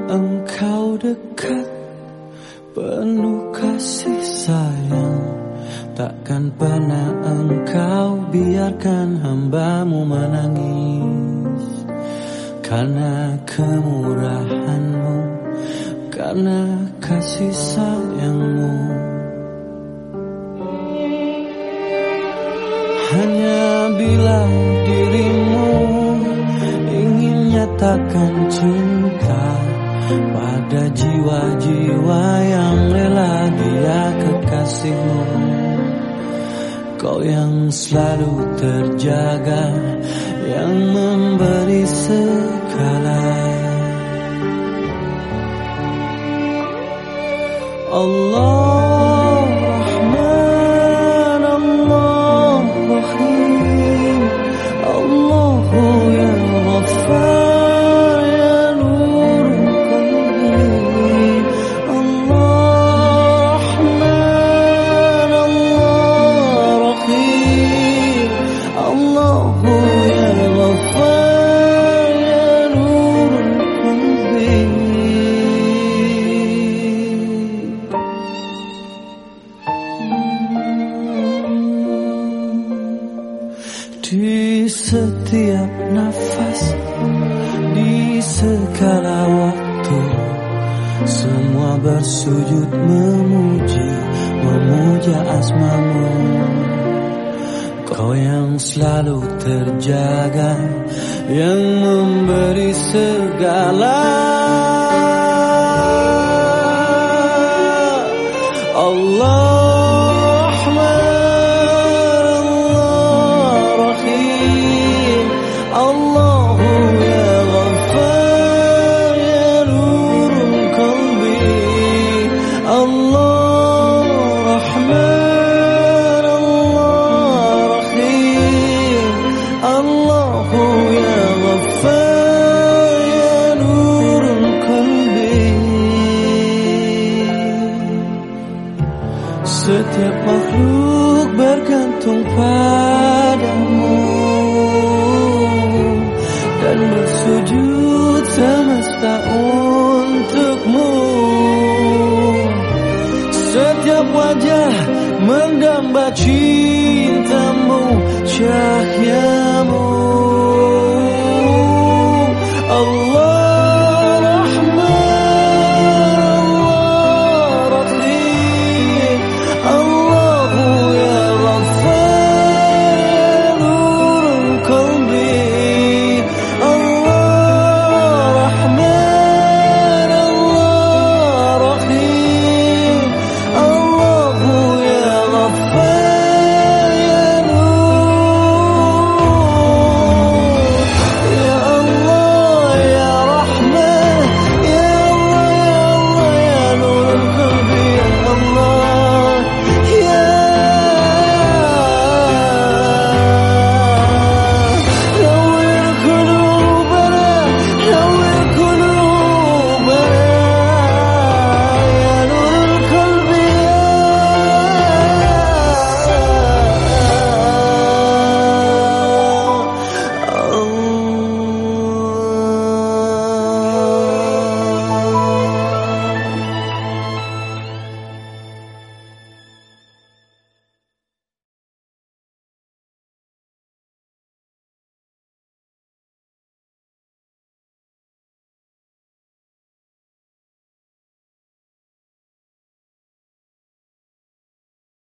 Engkau dekat, penuh kasih sayang. Takkan pernah engkau biarkan hamba-Mu menangis. Karena kemurahan-Mu, karena kasih sayang-Mu. Hanya bila dirimu ingin nyatakan cinta pada jiwa-jiwa yang rela dia kekasihmu, kau yang selalu terjaga, yang memberi segala. Allah Rahman, Allah Rahim, Allahu ya Ghaffar ya Nur Qalbi. Allah Rahman, Allah Rahim, Allahu ya Ghaffar ya Nur Qalbi. Di setiap nafas, di segala waktu, semua bersujud memuji, memuja asma-Mu. Kau yang selalu terjaga, yang memberi segala. Allah setiap makhluk bergantung padamu dan bersujud semesta untukmu. Setiap wajah mendamba cintamu, cahaya